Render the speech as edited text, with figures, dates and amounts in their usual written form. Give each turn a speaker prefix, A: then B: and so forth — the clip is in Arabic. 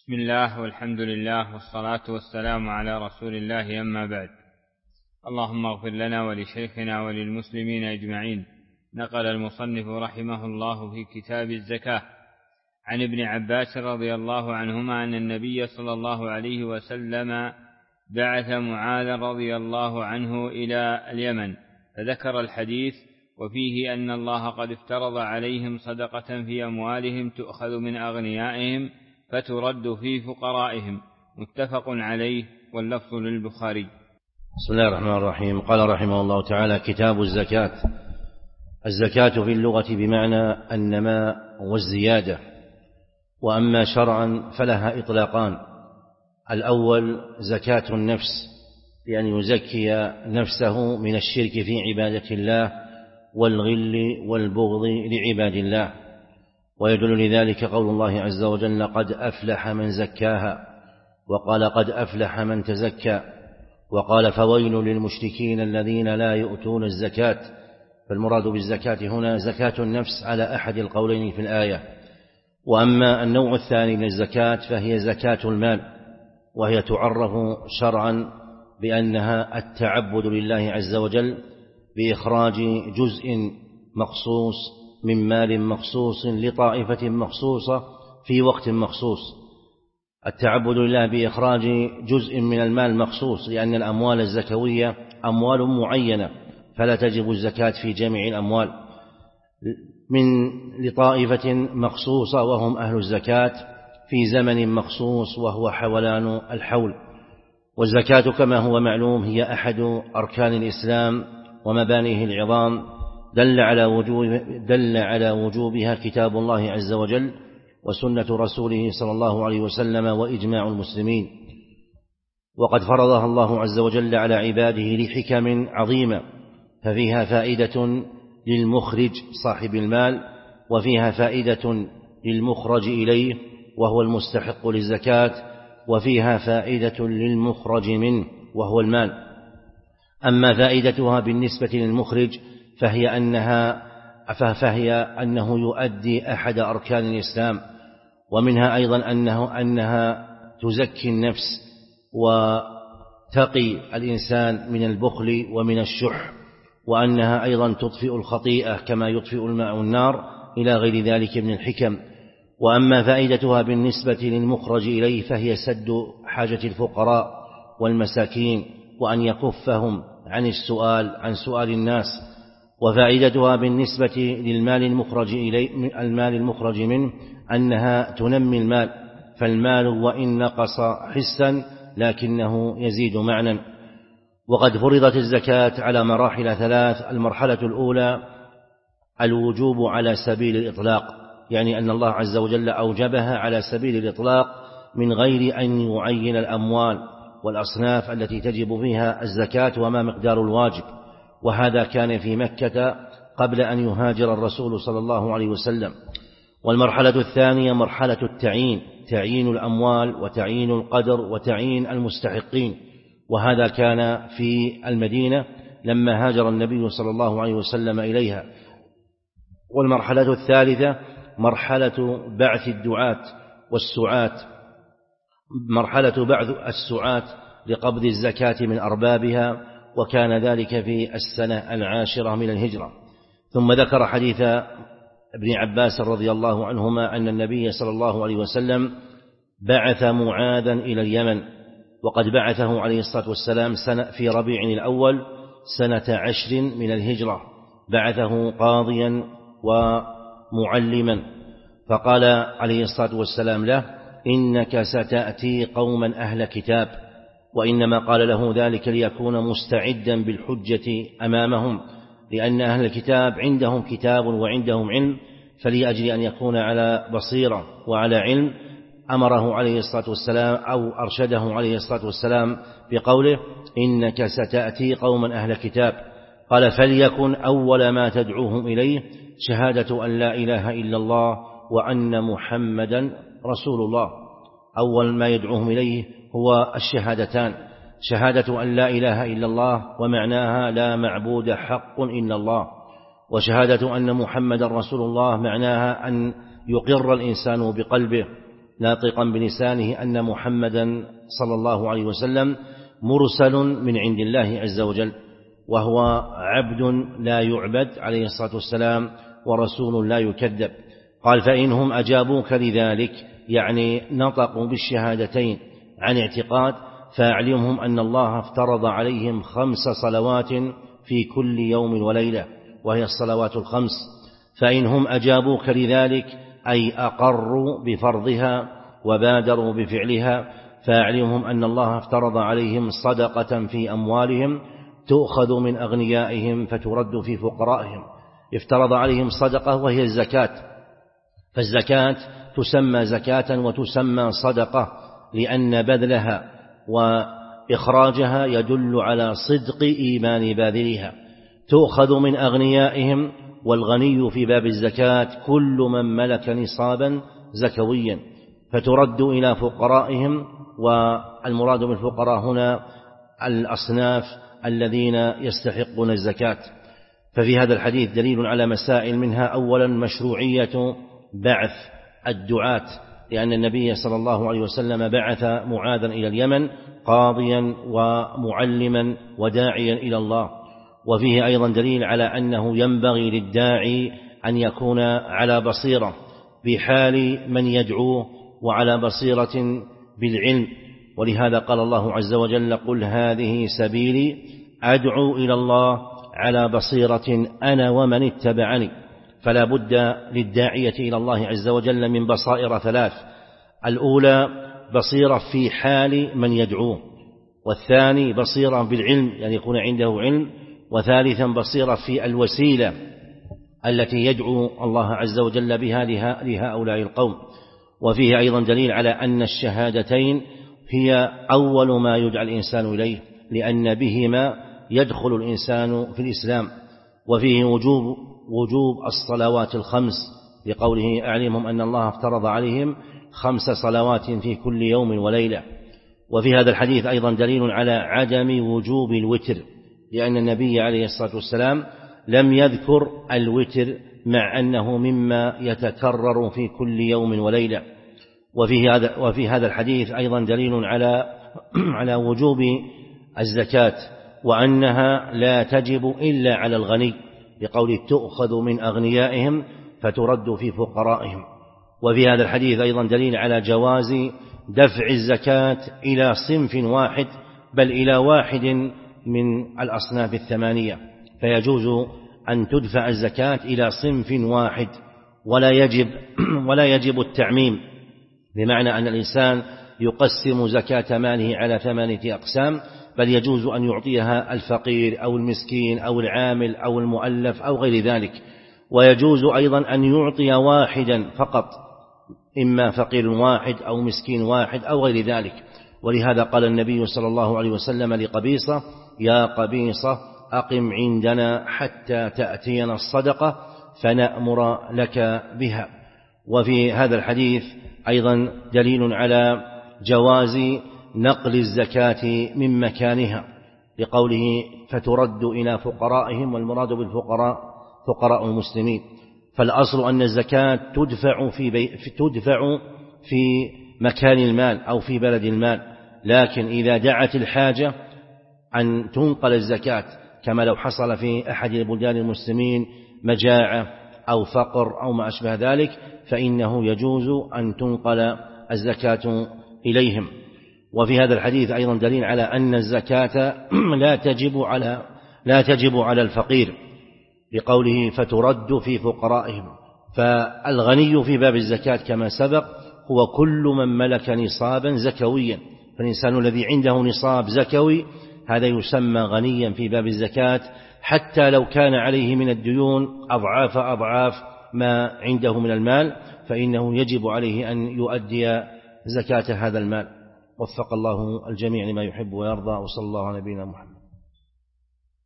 A: بسم الله والحمد لله والصلاة والسلام على رسول الله، أما بعد. اللهم اغفر لنا ولشيخنا وللمسلمين أجمعين. نقل المصنف رحمه الله في كتاب الزكاة عن ابن عباس رضي الله عنهما أن النبي صلى الله عليه وسلم بعث معاذ رضي الله عنه إلى اليمن، فذكر الحديث وفيه أن الله قد افترض عليهم صدقة في أموالهم تؤخذ من أغنيائهم فترد في فقرائهم، متفق عليه، واللفظ للبخاري.
B: بسم الله الرحمن الرحيم. قال رحمه الله تعالى: كتاب الزكاة. الزكاة في اللغة بمعنى النماء والزيادة، وأما شرعا فلها إطلاقان: الأول زكاة النفس، بأن يزكي نفسه من الشرك في عبادة الله والغل والبغض لعباد الله، ويدل لذلك قول الله عز وجل: قد أفلح من زكاها، وقال: قد أفلح من تزكى، وقال: فويل للمشركين الذين لا يؤتون الزكاة. فالمراد بالزكاة هنا زكاة النفس على أحد القولين في الآية. وأما النوع الثاني من الزكاة فهي زكاة المال، وهي تعرف شرعا بأنها التعبد لله عز وجل بإخراج جزء مخصوص من مال مخصوص لطائفة مخصوصة في وقت مخصوص. التعبد لله بإخراج جزء من المال مخصوص، لأن الأموال الزكوية أموال معينة، فلا تجب الزكاة في جميع الأموال، من لطائفة مخصوصة وهم أهل الزكاة في زمن مخصوص وهو حولان الحول. والزكاة كما هو معلوم هي أحد أركان الإسلام ومبانيه العظام، دل على وجوبها كتاب الله عز وجل وسنة رسوله صلى الله عليه وسلم وإجماع المسلمين. وقد فرضها الله عز وجل على عباده لحكم عظيمة، ففيها فائدة للمخرج صاحب المال، وفيها فائدة للمخرج إليه وهو المستحق للزكاة، وفيها فائدة للمخرج منه وهو المال. أما فائدتها بالنسبة للمخرج فهي أنه يؤدي أحد أركان الإسلام، ومنها أيضا أنها تزكي النفس وتقي الإنسان من البخل ومن الشح، وأنها أيضا تطفئ الخطيئة كما يطفئ الماء النار، إلى غير ذلك من الحكم. وأما فائدتها بالنسبة للمخرج إليه فهي سد حاجة الفقراء والمساكين، وأن يكفهم عن سؤال الناس. وفائدتها بالنسبة للمال المخرج منه أنها تنمي المال، فالمال وإن نقص حسا لكنه يزيد معنى. وقد فرضت الزكاة على مراحل ثلاث: المرحلة الأولى الوجوب على سبيل الإطلاق، يعني أن الله عز وجل أوجبها على سبيل الإطلاق من غير أن يعين الأموال والأصناف التي تجب فيها الزكاة وما مقدار الواجب، وهذا كان في مكة قبل أن يهاجر الرسول صلى الله عليه وسلم. والمرحلة الثانية مرحلة التعيين، تعيين الأموال وتعيين القدر وتعيين المستحقين، وهذا كان في المدينة لما هاجر النبي صلى الله عليه وسلم إليها. والمرحلة الثالثة مرحلة بعث الدعاة والسعاة، مرحلة بعث السعاة لقبض الزكاة من أربابها، وكان ذلك في السنة 10 من الهجرة. ثم ذكر حديث ابن عباس رضي الله عنهما أن النبي صلى الله عليه وسلم بعث معاذا إلى اليمن، وقد بعثه عليه الصلاة والسلام في ربيع الأول سنة 10 من الهجرة، بعثه قاضيا ومعلما، فقال عليه الصلاة والسلام له: إنك ستأتي قوما أهل كتاب. وإنما قال له ذلك ليكون مستعدا بالحجة أمامهم، لأن أهل الكتاب عندهم كتاب وعندهم علم، فلأجل أن يكون على بصيرة وعلى علم أمره عليه الصلاة والسلام أو أرشده عليه الصلاة والسلام بقوله: إنك ستأتي قوما أهل كتاب. قال: فليكن أول ما تدعوهم إليه شهادة أن لا إله إلا الله وأن محمدا رسول الله. أول ما يدعوهم إليه هو الشهادتان: شهادة أن لا إله إلا الله ومعناها لا معبود حق إلا الله، وشهادة أن محمدا رسول الله معناها أن يقر الإنسان بقلبه ناطقا بلسانه أن محمدا صلى الله عليه وسلم مرسل من عند الله عز وجل، وهو عبد لا يعبد عليه الصلاة والسلام ورسول لا يكذب. قال: فإنهم أجابوك لذلك، يعني نطقوا بالشهادتين عن اعتقاد، فأعلمهم أن الله افترض عليهم 5 صلوات في كل يوم وليلة، وهي الصلوات الخمس. فإنهم أجابوك لذلك أي أقروا بفرضها وبادروا بفعلها، فأعلمهم أن الله افترض عليهم صدقة في أموالهم تؤخذ من أغنيائهم فترد في فقرائهم. افترض عليهم صدقة وهي الزكاة، فالزكاة تسمى زكاة وتسمى صدقة، لأن بذلها وإخراجها يدل على صدق إيمان باذلها. تؤخذ من أغنيائهم، والغني في باب الزكاة كل من ملك نصابا زكويا، فترد إلى فقرائهم. والمراد بالفقراء هنا الأصناف الذين يستحقون الزكاة. ففي هذا الحديث دليل على مسائل، منها أولا مشروعية بعث الدعاة، لأن النبي صلى الله عليه وسلم بعث معاذا إلى اليمن قاضيا ومعلما وداعيا إلى الله. وفيه أيضا دليل على أنه ينبغي للداعي أن يكون على بصيرة بحال من يدعوه وعلى بصيرة بالعلم، ولهذا قال الله عز وجل: قل هذه سبيلي أدعو إلى الله على بصيرة أنا ومن اتبعني. فلا بد للداعية إلى الله عز وجل من بصائر 3: الأولى بصيرة في حال من يدعوه، والثاني بصيرة بالعلم، يعني يكون عنده علم، وثالثا بصيرة في الوسيلة التي يدعو الله عز وجل بها لهؤلاء القوم. وفيه أيضا دليل على أن الشهادتين هي أول ما يدعى الإنسان إليه، لأن بهما يدخل الإنسان في الإسلام. وفيه وجوب الصلوات الخمس، لقوله: أعلمهم أن الله افترض عليهم 5 صلوات في كل يوم وليلة. وفي هذا الحديث أيضا دليل على عدم وجوب الوتر، لأن النبي عليه الصلاة والسلام لم يذكر الوتر، مع أنه مما يتكرر في كل يوم وليلة. وفي هذا الحديث أيضا دليل على وجوب الزكاة، وأنها لا تجب إلا على الغني، لقوله: تؤخذ من أغنيائهم فترد في فقرائهم. وفي هذا الحديث أيضا دليل على جواز دفع الزكاة إلى صنف واحد، بل إلى واحد من الأصناف 8، فيجوز أن تدفع الزكاة إلى صنف واحد، ولا يجب التعميم، بمعنى أن الإنسان يقسم زكاة ماله على 8 أقسام، بل يجوز أن يعطيها الفقير أو المسكين أو العامل أو المؤلف أو غير ذلك. ويجوز أيضا أن يعطي واحدا فقط، إما فقير واحد أو مسكين واحد أو غير ذلك. ولهذا قال النبي صلى الله عليه وسلم لقبيصة: يا قبيصة أقم عندنا حتى تأتينا الصدقة فنأمر لك بها. وفي هذا الحديث أيضا دليل على جواز نقل الزكاة من مكانها، لقوله: فترد إلى فقرائهم، والمراد بالفقراء فقراء المسلمين. فالأصل أن الزكاة تدفع في مكان المال أو في بلد المال، لكن إذا دعت الحاجة أن تنقل الزكاة، كما لو حصل في أحد البلدان المسلمين مجاعة أو فقر أو ما أشبه ذلك، فإنه يجوز أن تنقل الزكاة إليهم. وفي هذا الحديث أيضا دليل على أن الزكاة لا تجب على الفقير، بقوله: فترد في فقرائهم. فالغني في باب الزكاة كما سبق هو كل من ملك نصابا زكويا، فالإنسان الذي عنده نصاب زكوي هذا يسمى غنيا في باب الزكاة، حتى لو كان عليه من الديون أضعاف ما عنده من المال، فإنه يجب عليه أن يؤدي زكاة هذا المال. وفق الله الجميع لما يحب ويرضى، وصلى الله على نبينا محمد.